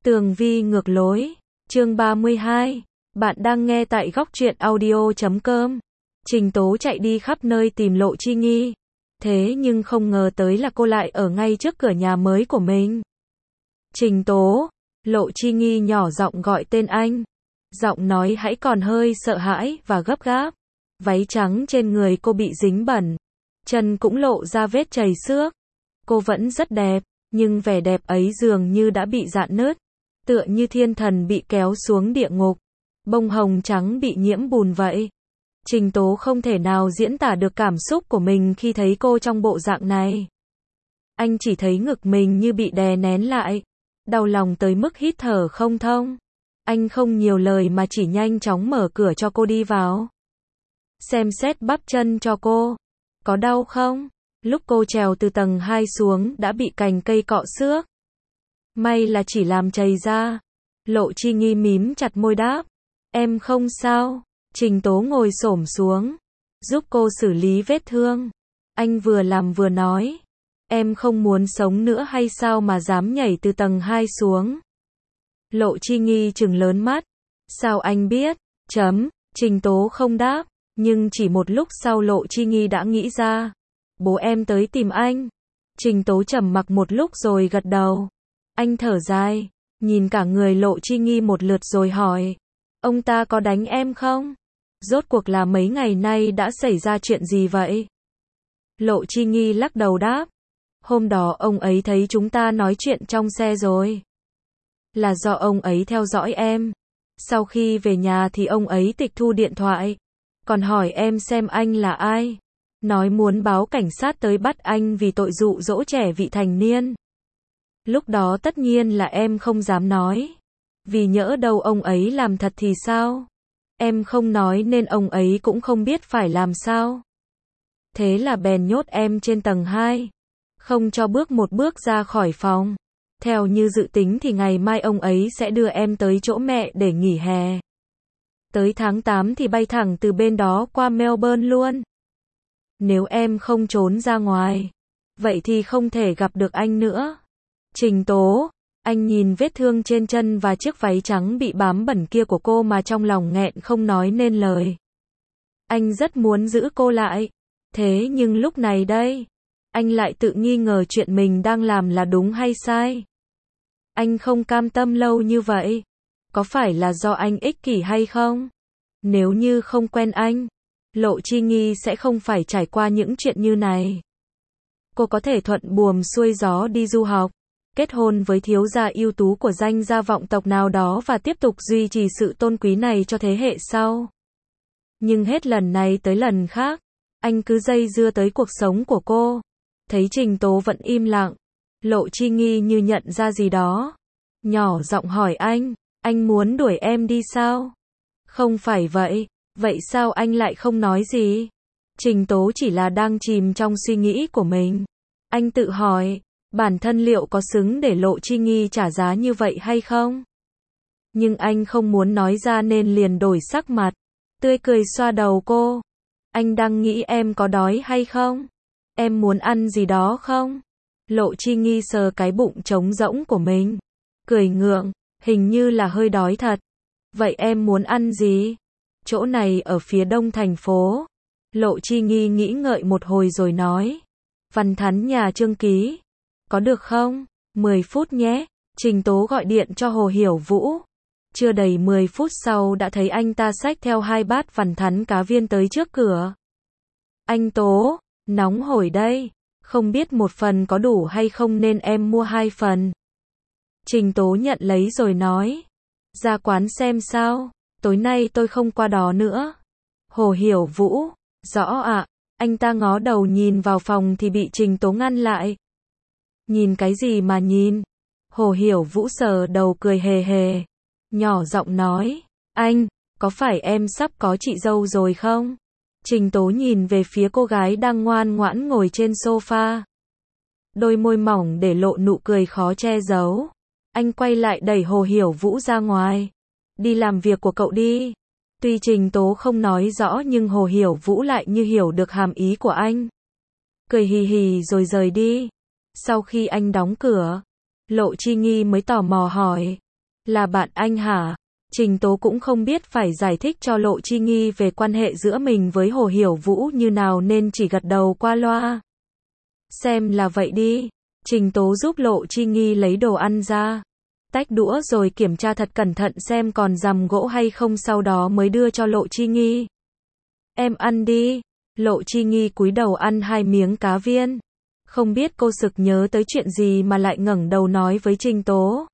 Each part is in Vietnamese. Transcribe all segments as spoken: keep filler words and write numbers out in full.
Tường vi ngược lối, chương ba mươi hai. Bạn đang nghe tại góc truyện audio chấm com. Trình Tố chạy đi khắp nơi tìm Lộ Chi Nghi. Thế nhưng không ngờ tới là cô lại ở ngay trước cửa nhà mới của mình. Trình Tố, Lộ Chi Nghi nhỏ giọng gọi tên anh. Giọng nói hãy còn hơi sợ hãi và gấp gáp. Váy trắng trên người cô bị dính bẩn. Chân cũng lộ ra vết chày xước. Cô vẫn rất đẹp, nhưng vẻ đẹp ấy dường như đã bị rạn nứt. Tựa như thiên thần bị kéo xuống địa ngục. Bông hồng trắng bị nhiễm bùn vậy. Trình Tố không thể nào diễn tả được cảm xúc của mình khi thấy cô trong bộ dạng này. Anh chỉ thấy ngực mình như bị đè nén lại. Đau lòng tới mức hít thở không thông. Anh không nhiều lời mà chỉ nhanh chóng mở cửa cho cô đi vào. Xem xét bắp chân cho cô. Có đau không? Lúc cô trèo từ tầng hai xuống đã bị cành cây cọ xước. May là chỉ làm chày ra. Lộ Chi Nghi mím chặt môi đáp. Em không sao. Trình Tố ngồi xổm xuống. Giúp cô xử lý vết thương. Anh vừa làm vừa nói. Em không muốn sống nữa hay sao mà dám nhảy từ tầng hai xuống. Lộ Chi Nghi trừng lớn mắt. Sao anh biết? Chấm. Trình Tố không đáp. Nhưng chỉ một lúc sau Lộ Chi Nghi đã nghĩ ra. Bố em tới tìm anh. Trình Tố trầm mặc một lúc rồi gật đầu. Anh thở dài, nhìn cả người Lộ Chi Nghi một lượt rồi hỏi. Ông ta có đánh em không? Rốt cuộc là mấy ngày nay đã xảy ra chuyện gì vậy? Lộ Chi Nghi lắc đầu đáp. Hôm đó ông ấy thấy chúng ta nói chuyện trong xe rồi. Là do ông ấy theo dõi em. Sau khi về nhà thì ông ấy tịch thu điện thoại. Còn hỏi em xem anh là ai. Nói muốn báo cảnh sát tới bắt anh vì tội dụ dỗ trẻ vị thành niên. Lúc đó tất nhiên là em không dám nói. Vì nhỡ đâu ông ấy làm thật thì sao? Em không nói nên ông ấy cũng không biết phải làm sao. Thế là bèn nhốt em trên tầng hai. Không cho bước một bước ra khỏi phòng. Theo như dự tính thì ngày mai ông ấy sẽ đưa em tới chỗ mẹ để nghỉ hè. Tới tháng tám thì bay thẳng từ bên đó qua Melbourne luôn. Nếu em không trốn ra ngoài, vậy thì không thể gặp được anh nữa. Trình Tố, anh nhìn vết thương trên chân và chiếc váy trắng bị bám bẩn kia của cô mà trong lòng nghẹn không nói nên lời. Anh rất muốn giữ cô lại. Thế nhưng lúc này đây, anh lại tự nghi ngờ chuyện mình đang làm là đúng hay sai. Anh không cam tâm lâu như vậy. Có phải là do anh ích kỷ hay không? Nếu như không quen anh, Lộ Chi Nghi sẽ không phải trải qua những chuyện như này. Cô có thể thuận buồm xuôi gió đi du học, kết hôn với thiếu gia ưu tú của danh gia vọng tộc nào đó và tiếp tục duy trì sự tôn quý này cho thế hệ sau. Nhưng hết lần này tới lần khác, anh cứ dây dưa tới cuộc sống của cô. Thấy Trình Tố vẫn im lặng, Lộ Chi Nghi như nhận ra gì đó. Nhỏ giọng hỏi anh, anh muốn đuổi em đi sao? Không phải vậy, vậy sao anh lại không nói gì? Trình Tố chỉ là đang chìm trong suy nghĩ của mình. Anh tự hỏi, bản thân liệu có xứng để Lộ Chi Nghi trả giá như vậy hay không? Nhưng anh không muốn nói ra nên liền đổi sắc mặt, tươi cười xoa đầu cô. Anh đang nghĩ em có đói hay không? Em muốn ăn gì đó không? Lộ Chi Nghi sờ cái bụng trống rỗng của mình, cười ngượng, hình như là hơi đói thật. Vậy em muốn ăn gì? Chỗ này ở phía đông thành phố. Lộ Chi Nghi nghĩ ngợi một hồi rồi nói. Văn Thắn nhà Trương Ký. Có được không? mười phút nhé. Trình Tố gọi điện cho Hồ Hiểu Vũ. Chưa đầy mười phút sau đã thấy anh ta xách theo hai bát Văn Thắn cá viên tới trước cửa. Anh Tố, nóng hổi đây. Không biết một phần có đủ hay không nên em mua hai phần. Trình Tố nhận lấy rồi nói. Ra quán xem sao. Tối nay tôi không qua đó nữa. Hồ Hiểu Vũ. Rõ ạ. Anh ta ngó đầu nhìn vào phòng thì bị Trình Tố ngăn lại. Nhìn cái gì mà nhìn? Hồ Hiểu Vũ sờ đầu cười hề hề. Nhỏ giọng nói. Anh, có phải em sắp có chị dâu rồi không? Trình Tố nhìn về phía cô gái đang ngoan ngoãn ngồi trên sofa. Đôi môi mỏng để lộ nụ cười khó che giấu. Anh quay lại đẩy Hồ Hiểu Vũ ra ngoài. Đi làm việc của cậu đi. Tuy Trình Tố không nói rõ nhưng Hồ Hiểu Vũ lại như hiểu được hàm ý của anh. Cười hì hì rồi rời đi. Sau khi anh đóng cửa, Lộ Chi Nghi mới tò mò hỏi. Là bạn anh hả? Trình Tố cũng không biết phải giải thích cho Lộ Chi Nghi về quan hệ giữa mình với Hồ Hiểu Vũ như nào nên chỉ gật đầu qua loa. Xem là vậy đi. Trình Tố giúp Lộ Chi Nghi lấy đồ ăn ra, tách đũa rồi kiểm tra thật cẩn thận xem còn rằm gỗ hay không, sau đó mới đưa cho Lộ Chi Nghi. Em ăn đi. Lộ Chi Nghi cúi đầu ăn hai miếng cá viên. Không biết cô sực nhớ tới chuyện gì mà lại ngẩng đầu nói với Trình Tố.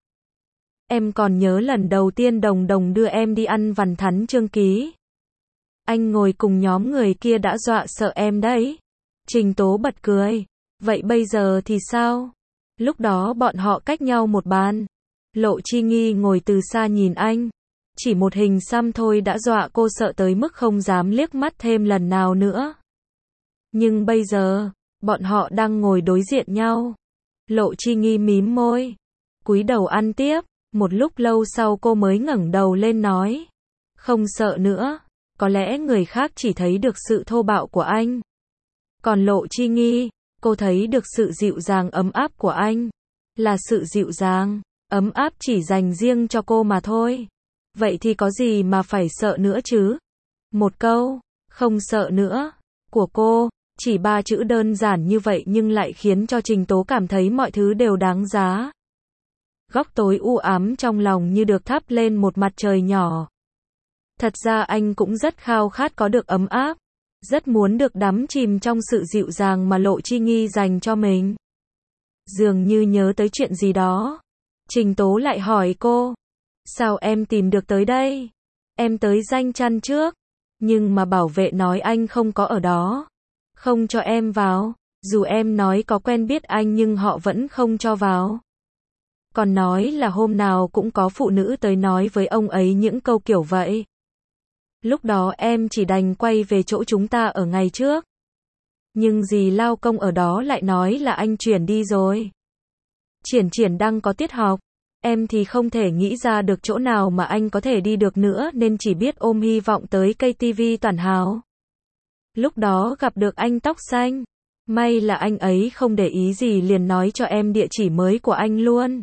Em còn nhớ lần đầu tiên Đồng Đồng đưa em đi ăn vằn thắn Trương Ký. Anh ngồi cùng nhóm người kia đã dọa sợ em đấy. Trình Tố bật cười. Vậy bây giờ thì sao? Lúc đó bọn họ cách nhau một bàn. Lộ Chi Nghi ngồi từ xa nhìn anh. Chỉ một hình xăm thôi đã dọa cô sợ tới mức không dám liếc mắt thêm lần nào nữa. Nhưng bây giờ, bọn họ đang ngồi đối diện nhau. Lộ Chi Nghi mím môi, cúi đầu ăn tiếp. Một lúc lâu sau cô mới ngẩng đầu lên nói. Không sợ nữa. Có lẽ người khác chỉ thấy được sự thô bạo của anh. Còn Lộ Chi Nghi, cô thấy được sự dịu dàng ấm áp của anh. Là sự dịu dàng, ấm áp chỉ dành riêng cho cô mà thôi. Vậy thì có gì mà phải sợ nữa chứ? Một câu, không sợ nữa, của cô, chỉ ba chữ đơn giản như vậy nhưng lại khiến cho Trình Tố cảm thấy mọi thứ đều đáng giá. Góc tối u ám trong lòng như được thắp lên một mặt trời nhỏ. Thật ra anh cũng rất khao khát có được ấm áp, rất muốn được đắm chìm trong sự dịu dàng mà Lộ Chi Nghi dành cho mình. Dường như nhớ tới chuyện gì đó, Trình Tố lại hỏi cô. Sao em tìm được tới đây? Em tới Danh Chăn trước, nhưng mà bảo vệ nói anh không có ở đó. Không cho em vào, dù em nói có quen biết anh nhưng họ vẫn không cho vào. Còn nói là hôm nào cũng có phụ nữ tới nói với ông ấy những câu kiểu vậy. Lúc đó em chỉ đành quay về chỗ chúng ta ở ngày trước. Nhưng dì lao công ở đó lại nói là anh chuyển đi rồi. Triển Triển đang có tiết học. Em thì không thể nghĩ ra được chỗ nào mà anh có thể đi được nữa nên chỉ biết ôm hy vọng tới ca tê vê Toàn Hào. Lúc đó gặp được anh tóc xanh. May là anh ấy không để ý gì liền nói cho em địa chỉ mới của anh luôn.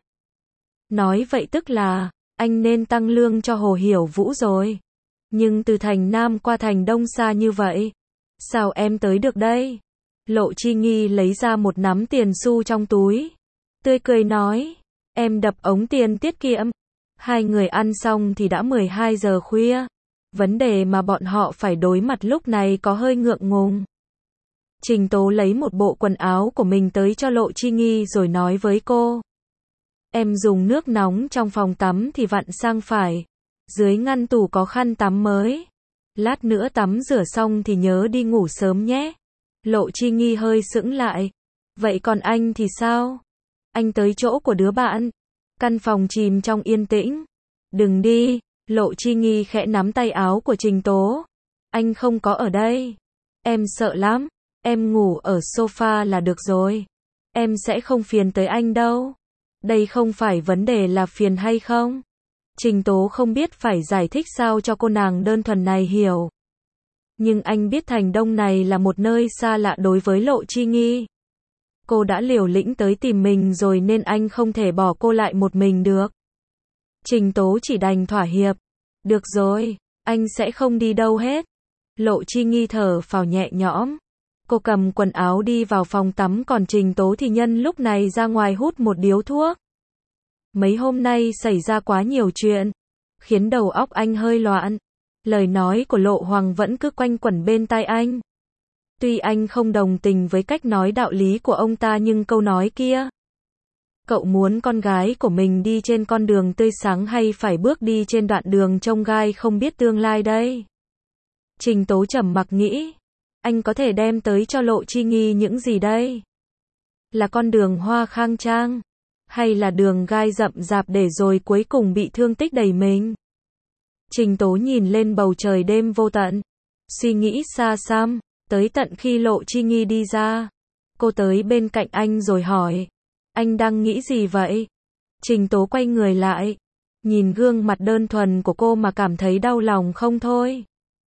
Nói vậy tức là, anh nên tăng lương cho Hồ Hiểu Vũ rồi. Nhưng từ thành Nam qua thành Đông xa như vậy. Sao em tới được đây? Lộ Chi Nghi lấy ra một nắm tiền xu trong túi. Tươi cười nói. Em đập ống tiền tiết kiệm. Hai người ăn xong thì đã mười hai giờ khuya. Vấn đề mà bọn họ phải đối mặt lúc này có hơi ngượng ngùng. Trình Tố lấy một bộ quần áo của mình tới cho Lộ Chi Nghi rồi nói với cô. Em dùng nước nóng trong phòng tắm thì vặn sang phải. Dưới ngăn tủ có khăn tắm mới. Lát nữa tắm rửa xong thì nhớ đi ngủ sớm nhé. Lộ Chi Nghi hơi sững lại. Vậy còn anh thì sao? Anh tới chỗ của đứa bạn. Căn phòng chìm trong yên tĩnh. Đừng đi. Lộ Chi Nghi khẽ nắm tay áo của Trình Tố. Anh không có ở đây. Em sợ lắm. Em ngủ ở sofa là được rồi. Em sẽ không phiền tới anh đâu. Đây không phải vấn đề là phiền hay không. Trình Tố không biết phải giải thích sao cho cô nàng đơn thuần này hiểu. Nhưng anh biết thành Đông này là một nơi xa lạ đối với Lộ Chi Nghi. Cô đã liều lĩnh tới tìm mình rồi nên anh không thể bỏ cô lại một mình được. Trình Tố chỉ đành thỏa hiệp. Được rồi, anh sẽ không đi đâu hết. Lộ Chi Nghi thở phào nhẹ nhõm. Cô cầm quần áo đi vào phòng tắm còn Trình Tố thì nhân lúc này ra ngoài hút một điếu thuốc. Mấy hôm nay xảy ra quá nhiều chuyện, khiến đầu óc anh hơi loạn. Lời nói của Lộ Hoàng vẫn cứ quanh quẩn bên tai anh. Tuy anh không đồng tình với cách nói đạo lý của ông ta nhưng câu nói kia. Cậu muốn con gái của mình đi trên con đường tươi sáng hay phải bước đi trên đoạn đường chông gai không biết tương lai đây? Trình Tố trầm mặc nghĩ. Anh có thể đem tới cho Lộ Chi Nghi những gì đây? Là con đường hoa khang trang? Hay là đường gai rậm rạp để rồi cuối cùng bị thương tích đầy mình? Trình Tố nhìn lên bầu trời đêm vô tận. Suy nghĩ xa xăm. Tới tận khi Lộ Chi Nghi đi ra. Cô tới bên cạnh anh rồi hỏi. Anh đang nghĩ gì vậy? Trình Tố quay người lại. Nhìn gương mặt đơn thuần của cô mà cảm thấy đau lòng không thôi.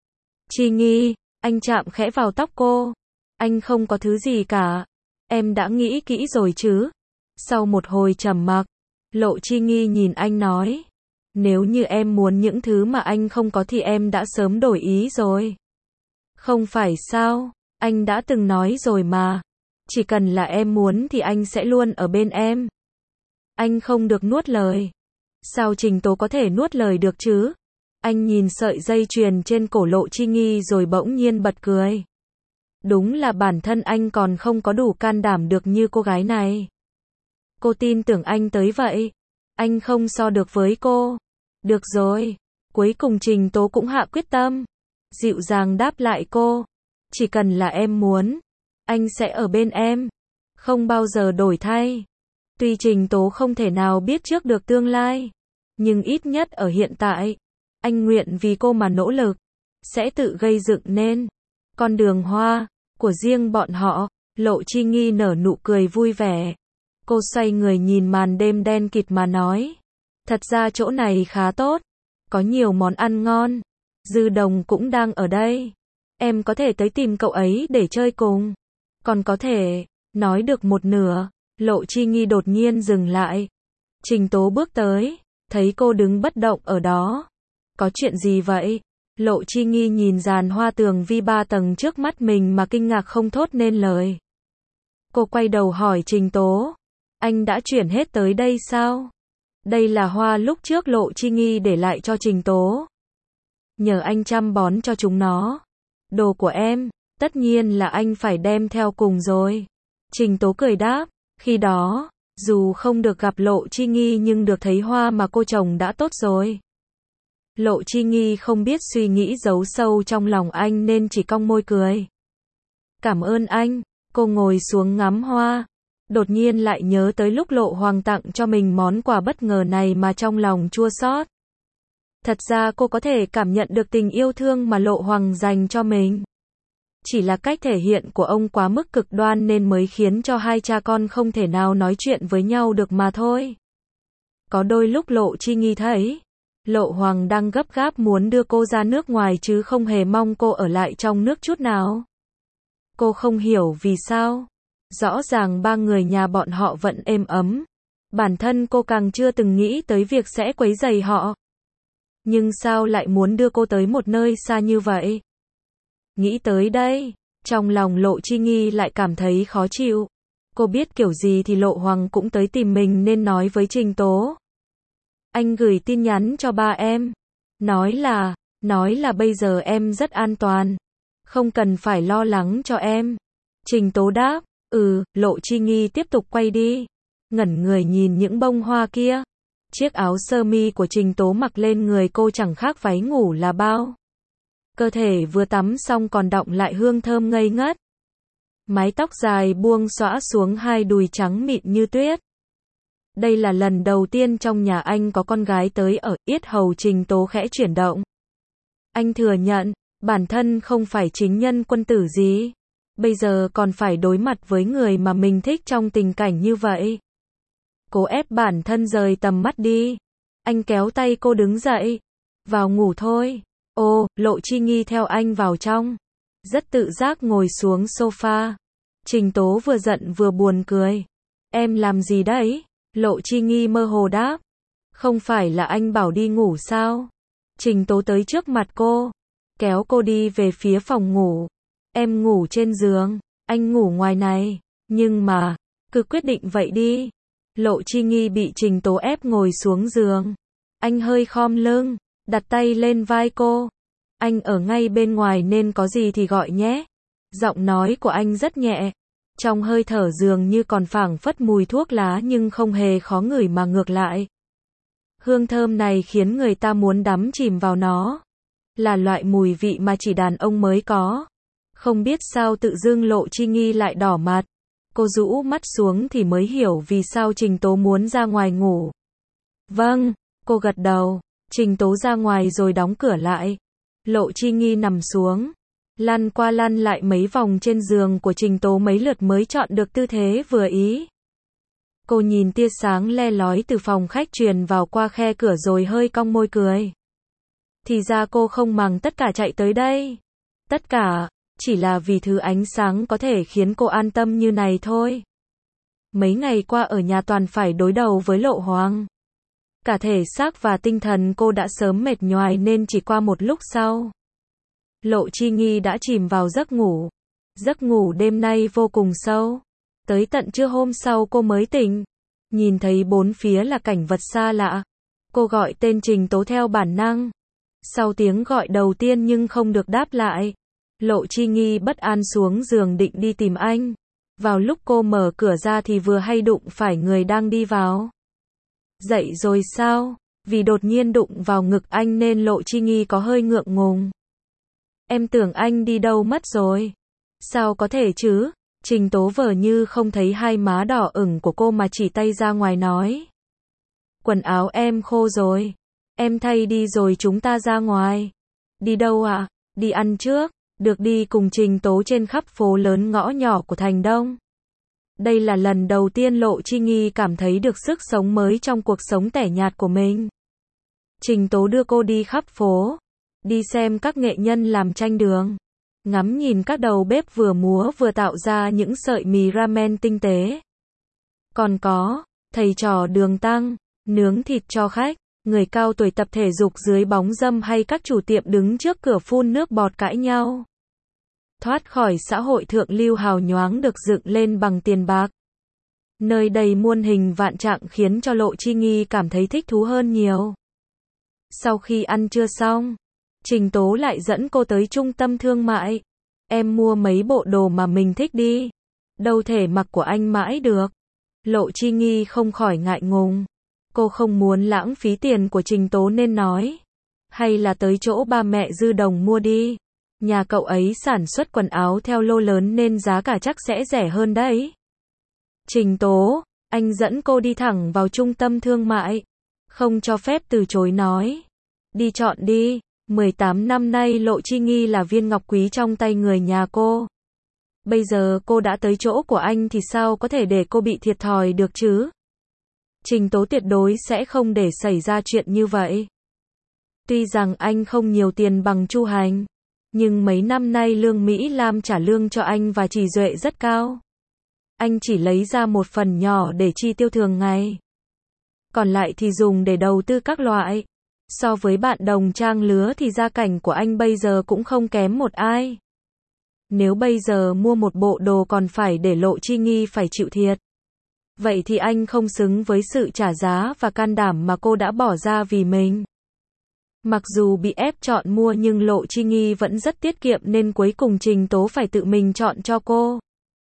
Chi Nghi, anh chạm khẽ vào tóc cô. Anh không có thứ gì cả. Em đã nghĩ kỹ rồi chứ? Sau một hồi trầm mặc, Lộ Chi Nghi nhìn anh nói. Nếu như em muốn những thứ mà anh không có thì em đã sớm đổi ý rồi. Không phải sao, anh đã từng nói rồi mà. Chỉ cần là em muốn thì anh sẽ luôn ở bên em. Anh không được nuốt lời. Sao Trình Tố có thể nuốt lời được chứ? Anh nhìn sợi dây chuyền trên cổ Lộ Chi Nghi rồi bỗng nhiên bật cười. Đúng là bản thân anh còn không có đủ can đảm được như cô gái này. Cô tin tưởng anh tới vậy. Anh không so được với cô. Được rồi. Cuối cùng Trình Tố cũng hạ quyết tâm. Dịu dàng đáp lại cô. Chỉ cần là em muốn, anh sẽ ở bên em. Không bao giờ đổi thay. Tuy Trình Tố không thể nào biết trước được tương lai, nhưng ít nhất ở hiện tại, anh nguyện vì cô mà nỗ lực, sẽ tự gây dựng nên con đường hoa của riêng bọn họ. Lộ Chi Nghi nở nụ cười vui vẻ. Cô xoay người nhìn màn đêm đen kịt mà nói. Thật ra chỗ này khá tốt. Có nhiều món ăn ngon. Dư Đồng cũng đang ở đây. Em có thể tới tìm cậu ấy để chơi cùng. Còn có thể. Nói được một nửa, Lộ Chi Nghi đột nhiên dừng lại. Trình Tố bước tới. Thấy cô đứng bất động ở đó. Có chuyện gì vậy? Lộ Chi Nghi nhìn dàn hoa tường vi ba tầng trước mắt mình mà kinh ngạc không thốt nên lời. Cô quay đầu hỏi Trình Tố. Anh đã chuyển hết tới đây sao? Đây là hoa lúc trước Lộ Chi Nghi để lại cho Trình Tố. Nhờ anh chăm bón cho chúng nó. Đồ của em, tất nhiên là anh phải đem theo cùng rồi. Trình Tố cười đáp. Khi đó, dù không được gặp Lộ Chi Nghi nhưng được thấy hoa mà cô trồng đã tốt rồi. Lộ Chi Nghi không biết suy nghĩ giấu sâu trong lòng anh nên chỉ cong môi cười. Cảm ơn anh. Cô ngồi xuống ngắm hoa. Đột nhiên lại nhớ tới lúc Lộ Hoàng tặng cho mình món quà bất ngờ này mà trong lòng chua xót. Thật ra cô có thể cảm nhận được tình yêu thương mà Lộ Hoàng dành cho mình. Chỉ là cách thể hiện của ông quá mức cực đoan nên mới khiến cho hai cha con không thể nào nói chuyện với nhau được mà thôi. Có đôi lúc Lộ Chi Nghi thấy, Lộ Hoàng đang gấp gáp muốn đưa cô ra nước ngoài chứ không hề mong cô ở lại trong nước chút nào. Cô không hiểu vì sao. Rõ ràng ba người nhà bọn họ vẫn êm ấm. Bản thân cô càng chưa từng nghĩ tới việc sẽ quấy rầy họ. Nhưng sao lại muốn đưa cô tới một nơi xa như vậy? Nghĩ tới đây, trong lòng Lộ Chi Nghi lại cảm thấy khó chịu. Cô biết kiểu gì thì Lộ Hoàng cũng tới tìm mình nên nói với Trình Tố. Anh gửi tin nhắn cho ba em. Nói là, nói là bây giờ em rất an toàn. Không cần phải lo lắng cho em. Trình Tố đáp. Ừ, Lộ Chi Nghi tiếp tục quay đi. Ngẩn người nhìn những bông hoa kia. Chiếc áo sơ mi của Trình Tố mặc lên người cô chẳng khác váy ngủ là bao. Cơ thể vừa tắm xong còn đọng lại hương thơm ngây ngất. Mái tóc dài buông xõa xuống hai đùi trắng mịn như tuyết. Đây là lần đầu tiên trong nhà anh có con gái tới ở. Yết hầu Trình Tố khẽ chuyển động. Anh thừa nhận, bản thân không phải chính nhân quân tử gì. Bây giờ còn phải đối mặt với người mà mình thích trong tình cảnh như vậy. Cố ép bản thân rời tầm mắt đi. Anh kéo tay cô đứng dậy. Vào ngủ thôi. Ô, Lộ Chi Nghi theo anh vào trong. Rất tự giác ngồi xuống sofa. Trình Tố vừa giận vừa buồn cười. Em làm gì đấy? Lộ Chi Nghi mơ hồ đáp. Không phải là anh bảo đi ngủ sao? Trình Tố tới trước mặt cô. Kéo cô đi về phía phòng ngủ. Em ngủ trên giường, anh ngủ ngoài này. Nhưng mà, cứ quyết định vậy đi. Lộ Chi Nghi bị Trình Tố ép ngồi xuống giường. Anh hơi khom lưng, đặt tay lên vai cô. Anh ở ngay bên ngoài nên có gì thì gọi nhé. Giọng nói của anh rất nhẹ. Trong hơi thở dường như còn phảng phất mùi thuốc lá nhưng không hề khó ngửi mà ngược lại. Hương thơm này khiến người ta muốn đắm chìm vào nó. Là loại mùi vị mà chỉ đàn ông mới có. Không biết sao tự dưng Lộ Chi Nghi lại đỏ mặt. Cô rũ mắt xuống thì mới hiểu vì sao Trình Tố muốn ra ngoài ngủ. Vâng, cô gật đầu. Trình Tố ra ngoài rồi đóng cửa lại. Lộ Chi Nghi nằm xuống. Lăn qua lăn lại mấy vòng trên giường của Trình Tố mấy lượt mới chọn được tư thế vừa ý. Cô nhìn tia sáng le lói từ phòng khách truyền vào qua khe cửa rồi hơi cong môi cười. Thì ra cô không màng tất cả chạy tới đây. Tất cả, chỉ là vì thứ ánh sáng có thể khiến cô an tâm như này thôi. Mấy ngày qua ở nhà toàn phải đối đầu với Lộ Hoàng. Cả thể xác và tinh thần cô đã sớm mệt nhoài nên chỉ qua một lúc sau, Lộ Chi Nghi đã chìm vào giấc ngủ. Giấc ngủ đêm nay vô cùng sâu. Tới tận trưa hôm sau cô mới tỉnh. Nhìn thấy bốn phía là cảnh vật xa lạ. Cô gọi tên Trình Tố theo bản năng. Sau tiếng gọi đầu tiên nhưng không được đáp lại, Lộ Chi Nghi bất an xuống giường định đi tìm anh. Vào lúc cô mở cửa ra thì vừa hay đụng phải người đang đi vào. Dậy rồi sao? Vì đột nhiên đụng vào ngực anh nên Lộ Chi Nghi có hơi ngượng ngùng. Em tưởng anh đi đâu mất rồi. Sao có thể chứ? Trình Tố vờ như không thấy hai má đỏ ửng của cô mà chỉ tay ra ngoài nói. Quần áo em khô rồi. Em thay đi rồi chúng ta ra ngoài. Đi đâu ạ? À? Đi ăn trước. Được đi cùng Trình Tố trên khắp phố lớn ngõ nhỏ của thành Đông. Đây là lần đầu tiên Lộ Chi Nghi cảm thấy được sức sống mới trong cuộc sống tẻ nhạt của mình. Trình Tố đưa cô đi khắp phố. Đi xem các nghệ nhân làm tranh đường. Ngắm nhìn các đầu bếp vừa múa vừa tạo ra những sợi mì ramen tinh tế. Còn có, thầy trò đường tăng, nướng thịt cho khách, người cao tuổi tập thể dục dưới bóng râm hay các chủ tiệm đứng trước cửa phun nước bọt cãi nhau. Thoát khỏi xã hội thượng lưu hào nhoáng được dựng lên bằng tiền bạc. Nơi đầy muôn hình vạn trạng khiến cho Lộ Chi Nghi cảm thấy thích thú hơn nhiều. Sau khi ăn trưa xong, Trình Tố lại dẫn cô tới trung tâm thương mại. Em mua mấy bộ đồ mà mình thích đi. Đâu thể mặc của anh mãi được. Lộ Chi Nghi không khỏi ngại ngùng. Cô không muốn lãng phí tiền của Trình Tố nên nói. Hay là tới chỗ ba mẹ Dư Đồng mua đi. Nhà cậu ấy sản xuất quần áo theo lô lớn nên giá cả chắc sẽ rẻ hơn đấy. Trình Tố, anh dẫn cô đi thẳng vào trung tâm thương mại. Không cho phép từ chối nói. Đi chọn đi. mười tám năm nay Lộ Chi Nghi là viên ngọc quý trong tay người nhà cô. Bây giờ cô đã tới chỗ của anh thì sao có thể để cô bị thiệt thòi được chứ? Trình Tố tuyệt đối sẽ không để xảy ra chuyện như vậy. Tuy rằng anh không nhiều tiền bằng Chu Hành, nhưng mấy năm nay lương Mỹ Lam trả lương cho anh và Trì Duệ rất cao. Anh chỉ lấy ra một phần nhỏ để chi tiêu thường ngày. Còn lại thì dùng để đầu tư các loại. So với bạn đồng trang lứa thì gia cảnh của anh bây giờ cũng không kém một ai. Nếu bây giờ mua một bộ đồ còn phải để Lộ Chi Nghi phải chịu thiệt. Vậy thì anh không xứng với sự trả giá và can đảm mà cô đã bỏ ra vì mình. Mặc dù bị ép chọn mua nhưng Lộ Chi Nghi vẫn rất tiết kiệm nên cuối cùng Trình Tố phải tự mình chọn cho cô.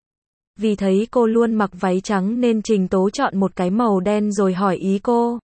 Vì thấy cô luôn mặc váy trắng nên Trình Tố chọn một cái màu đen rồi hỏi ý cô.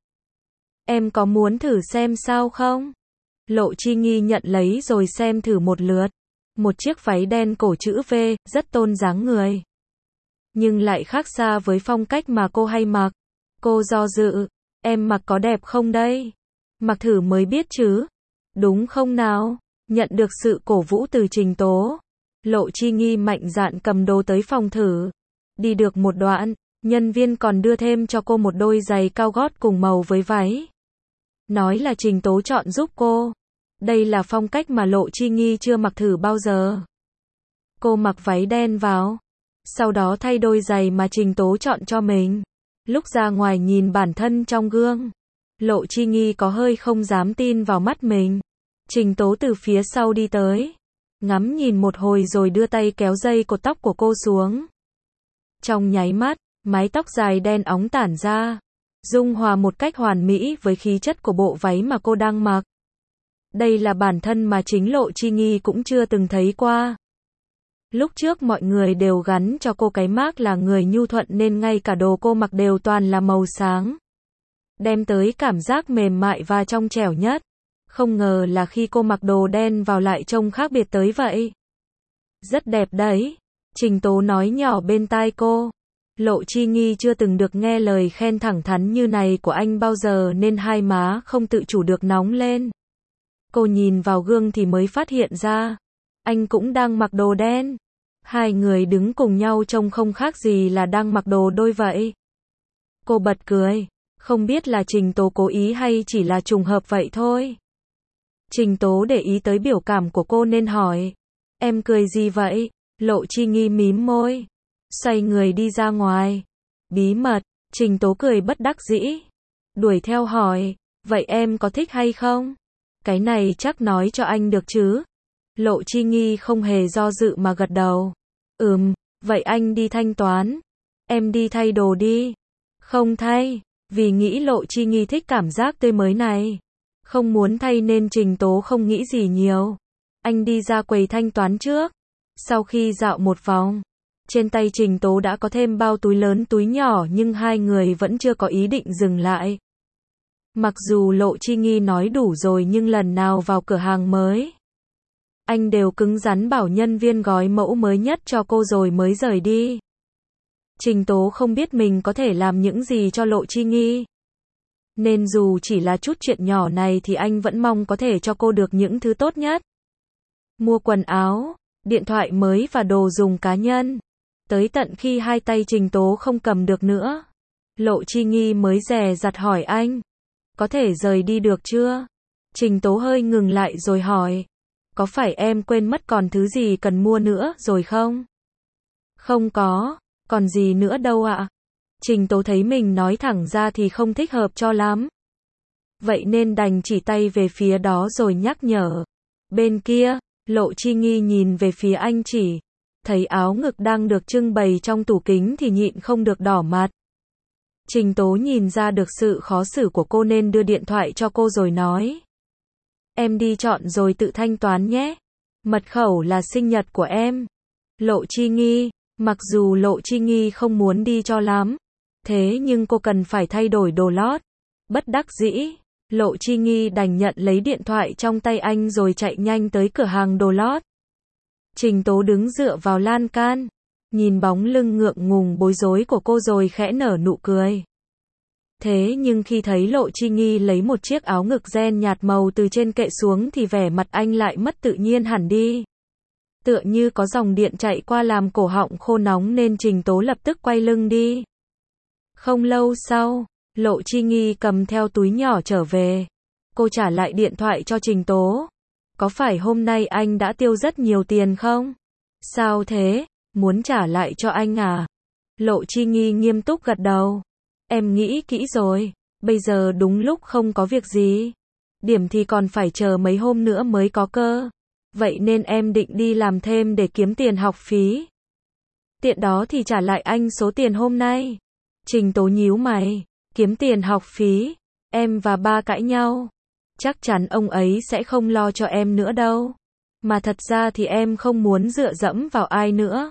Em có muốn thử xem sao không? Lộ Chi Nghi nhận lấy rồi xem thử một lượt. Một chiếc váy đen cổ chữ V, rất tôn dáng người. Nhưng lại khác xa với phong cách mà cô hay mặc. Cô do dự, em mặc có đẹp không đây? Mặc thử mới biết chứ. Đúng không nào? Nhận được sự cổ vũ từ Trình Tố. Lộ Chi Nghi mạnh dạn cầm đồ tới phòng thử. Đi được một đoạn, nhân viên còn đưa thêm cho cô một đôi giày cao gót cùng màu với váy. Nói là Trình Tố chọn giúp cô. Đây là phong cách mà Lộ Chi Nghi chưa mặc thử bao giờ. Cô mặc váy đen vào. Sau đó thay đôi giày mà Trình Tố chọn cho mình. Lúc ra ngoài nhìn bản thân trong gương, Lộ Chi Nghi có hơi không dám tin vào mắt mình. Trình Tố từ phía sau đi tới. Ngắm nhìn một hồi rồi đưa tay kéo dây cột tóc của cô xuống. Trong nháy mắt, mái tóc dài đen óng tản ra. Dung hòa một cách hoàn mỹ với khí chất của bộ váy mà cô đang mặc. Đây là bản thân mà chính Lộ Chi Nghi cũng chưa từng thấy qua. Lúc trước mọi người đều gắn cho cô cái mác là người nhu thuận nên ngay cả đồ cô mặc đều toàn là màu sáng. Đem tới cảm giác mềm mại và trong trẻo nhất. Không ngờ là khi cô mặc đồ đen vào lại trông khác biệt tới vậy. Rất đẹp đấy. Trình Tố nói nhỏ bên tai cô. Lộ Chi Nghi chưa từng được nghe lời khen thẳng thắn như này của anh bao giờ nên hai má không tự chủ được nóng lên. Cô nhìn vào gương thì mới phát hiện ra. Anh cũng đang mặc đồ đen. Hai người đứng cùng nhau trông không khác gì là đang mặc đồ đôi vậy. Cô bật cười. Không biết là Trình Tố cố ý hay chỉ là trùng hợp vậy thôi. Trình Tố để ý tới biểu cảm của cô nên hỏi. Em cười gì vậy? Lộ Chi Nghi mím môi. Xoay người đi ra ngoài. Bí mật. Trình Tố cười bất đắc dĩ. đuổi theo hỏi, vậy em có thích hay không? Cái này chắc nói cho anh được chứ? Lộ Chi Nghi không hề do dự mà gật đầu. Ừm, vậy anh đi thanh toán. Em đi thay đồ đi. Không thay, vì nghĩ Lộ Chi Nghi thích cảm giác tươi mới này. Không muốn thay nên Trình Tố không nghĩ gì nhiều. Anh đi ra quầy thanh toán trước. Sau khi dạo một vòng, trên tay Trình Tố đã có thêm bao túi lớn túi nhỏ nhưng hai người vẫn chưa có ý định dừng lại. Mặc dù Lộ Chi Nghi nói đủ rồi nhưng lần nào vào cửa hàng mới, anh đều cứng rắn bảo nhân viên gói mẫu mới nhất cho cô rồi mới rời đi. Trình Tố không biết mình có thể làm những gì cho Lộ Chi Nghi. Nên dù chỉ là chút chuyện nhỏ này thì anh vẫn mong có thể cho cô được những thứ tốt nhất. Mua quần áo, điện thoại mới và đồ dùng cá nhân. Tới tận khi hai tay Trình Tố không cầm được nữa, Lộ Chi Nghi mới dè dặt hỏi anh. Có thể rời đi được chưa? Trình Tố hơi ngừng lại rồi hỏi. Có phải em quên mất còn thứ gì cần mua nữa rồi không? Không có, còn gì nữa đâu ạ. Trình Tố thấy mình nói thẳng ra thì không thích hợp cho lắm. Vậy nên đành chỉ tay về phía đó rồi nhắc nhở. Bên kia, Lộ Chi Nghi nhìn về phía anh chỉ. Thấy áo ngực đang được trưng bày trong tủ kính thì nhịn không được đỏ mặt. Trình Tố nhìn ra được sự khó xử của cô nên đưa điện thoại cho cô rồi nói. Em đi chọn rồi tự thanh toán nhé. Mật khẩu là sinh nhật của em. Lộ Chi Nghi, mặc dù Lộ Chi Nghi không muốn đi cho lắm, thế nhưng cô cần phải thay đổi đồ lót. Bất đắc dĩ, Lộ Chi Nghi đành nhận lấy điện thoại trong tay anh rồi chạy nhanh tới cửa hàng đồ lót. Trình Tố đứng dựa vào lan can, nhìn bóng lưng ngượng ngùng bối rối của cô rồi khẽ nở nụ cười. Thế nhưng khi thấy Lộ Chi Nghi lấy một chiếc áo ngực ren nhạt màu từ trên kệ xuống thì vẻ mặt anh lại mất tự nhiên hẳn đi. Tựa như có dòng điện chạy qua làm cổ họng khô nóng nên Trình Tố lập tức quay lưng đi. Không lâu sau, Lộ Chi Nghi cầm theo túi nhỏ trở về. Cô trả lại điện thoại cho Trình Tố. Có phải hôm nay anh đã tiêu rất nhiều tiền không? Sao thế? Muốn trả lại cho anh à? Lộ Chi Nghi nghiêm túc gật đầu. Em nghĩ kỹ rồi, bây giờ đúng lúc không có việc gì. Điểm thì còn phải chờ mấy hôm nữa mới có cơ. Vậy nên em định đi làm thêm để kiếm tiền học phí. Tiện đó thì trả lại anh số tiền hôm nay. Trình Tố nhíu mày, kiếm tiền học phí, em và ba cãi nhau. Chắc chắn ông ấy sẽ không lo cho em nữa đâu. Mà thật ra thì em không muốn dựa dẫm vào ai nữa.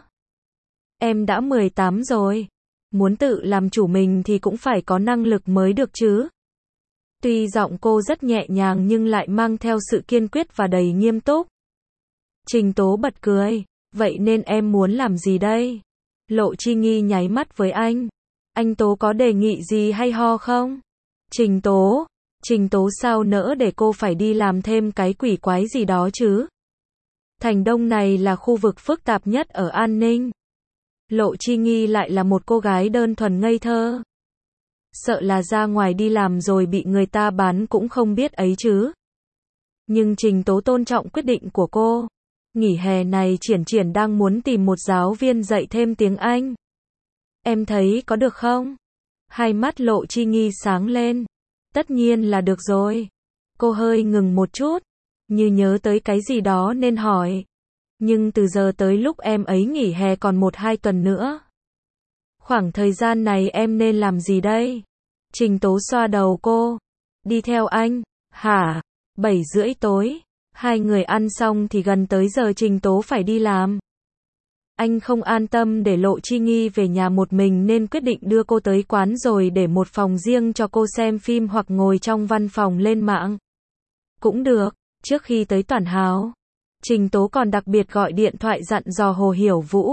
Em đã mười tám rồi. Muốn tự làm chủ mình thì cũng phải có năng lực mới được chứ. Tuy giọng cô rất nhẹ nhàng nhưng lại mang theo sự kiên quyết và đầy nghiêm túc. Trình Tố bật cười. Vậy nên em muốn làm gì đây? Lộ Chi Nghi nháy mắt với anh. Anh Tố có đề nghị gì hay ho không? Trình Tố. Trình Tố sao nỡ để cô phải đi làm thêm cái quỷ quái gì đó chứ? Thành Đông này là khu vực phức tạp nhất ở An Ninh. Lộ Chi Nghi lại là một cô gái đơn thuần ngây thơ. Sợ là ra ngoài đi làm rồi bị người ta bán cũng không biết ấy chứ. Nhưng Trình Tố tôn trọng quyết định của cô. Nghỉ hè này Triển Triển đang muốn tìm một giáo viên dạy thêm tiếng Anh. Em thấy có được không? Hai mắt Lộ Chi Nghi sáng lên. Tất nhiên là được rồi. Cô hơi ngừng một chút, như nhớ tới cái gì đó nên hỏi. Nhưng từ giờ tới lúc em ấy nghỉ hè còn một hai tuần nữa. Khoảng thời gian này em nên làm gì đây? Trình Tố xoa đầu cô. Đi theo anh. Hả? Bảy rưỡi tối. Hai người ăn xong thì gần tới giờ Trình Tố phải đi làm. Anh không an tâm để Lộ Chi Nghi về nhà một mình nên quyết định đưa cô tới quán rồi để một phòng riêng cho cô xem phim hoặc ngồi trong văn phòng lên mạng. Cũng được, trước khi tới Toàn Hào, Trình Tố còn đặc biệt gọi điện thoại dặn dò Hồ Hiểu Vũ.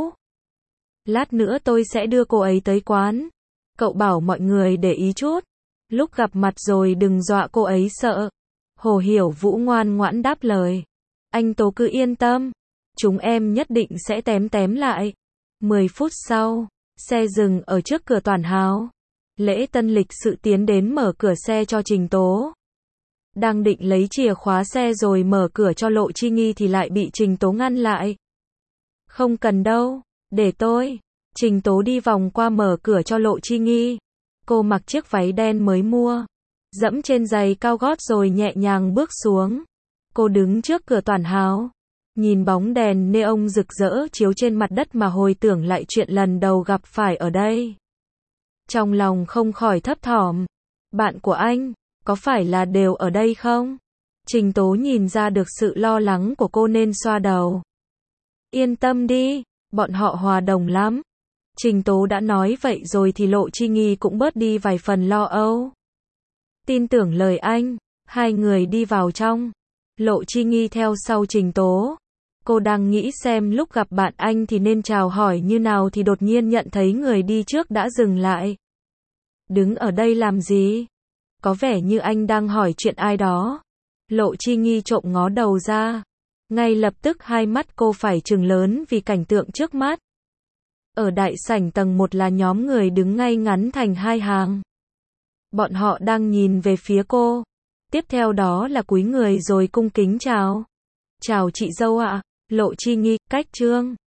Lát nữa tôi sẽ đưa cô ấy tới quán. Cậu bảo mọi người để ý chút. Lúc gặp mặt rồi đừng dọa cô ấy sợ. Hồ Hiểu Vũ ngoan ngoãn đáp lời. Anh Tố cứ yên tâm. Chúng em nhất định sẽ tém tém lại. Mười phút sau, xe dừng ở trước cửa Toàn Hào. Lễ Tân lịch sự tiến đến mở cửa xe cho Trình Tố. Đang định lấy chìa khóa xe rồi mở cửa cho Lộ Chi Nghi thì lại bị Trình Tố ngăn lại. Không cần đâu, để tôi. Trình Tố đi vòng qua mở cửa cho Lộ Chi Nghi. Cô mặc chiếc váy đen mới mua, dẫm trên giày cao gót rồi nhẹ nhàng bước xuống. Cô đứng trước cửa toàn hào, nhìn bóng đèn neon rực rỡ chiếu trên mặt đất mà hồi tưởng lại chuyện lần đầu gặp phải ở đây. Trong lòng không khỏi thấp thỏm. Bạn của anh, có phải là đều ở đây không? Trình Tố nhìn ra được sự lo lắng của cô nên xoa đầu. Yên tâm đi, bọn họ hòa đồng lắm. Trình Tố đã nói vậy rồi thì Lộ Chi Nghi cũng bớt đi vài phần lo âu. Tin tưởng lời anh, hai người đi vào trong. Lộ Chi Nghi theo sau Trình Tố. Cô đang nghĩ xem lúc gặp bạn anh thì nên chào hỏi như nào thì đột nhiên nhận thấy người đi trước đã dừng lại. Đứng ở đây làm gì? Có vẻ như anh đang hỏi chuyện ai đó. Lộ Chi Nghi trộm ngó đầu ra. Ngay lập tức hai mắt cô phải trừng lớn vì cảnh tượng trước mắt. Ở đại sảnh tầng một là nhóm người đứng ngay ngắn thành hai hàng. Bọn họ đang nhìn về phía cô. Tiếp theo đó là cúi người rồi cung kính chào. Chào chị dâu ạ. Lộ Chi Nghi, cách Trương.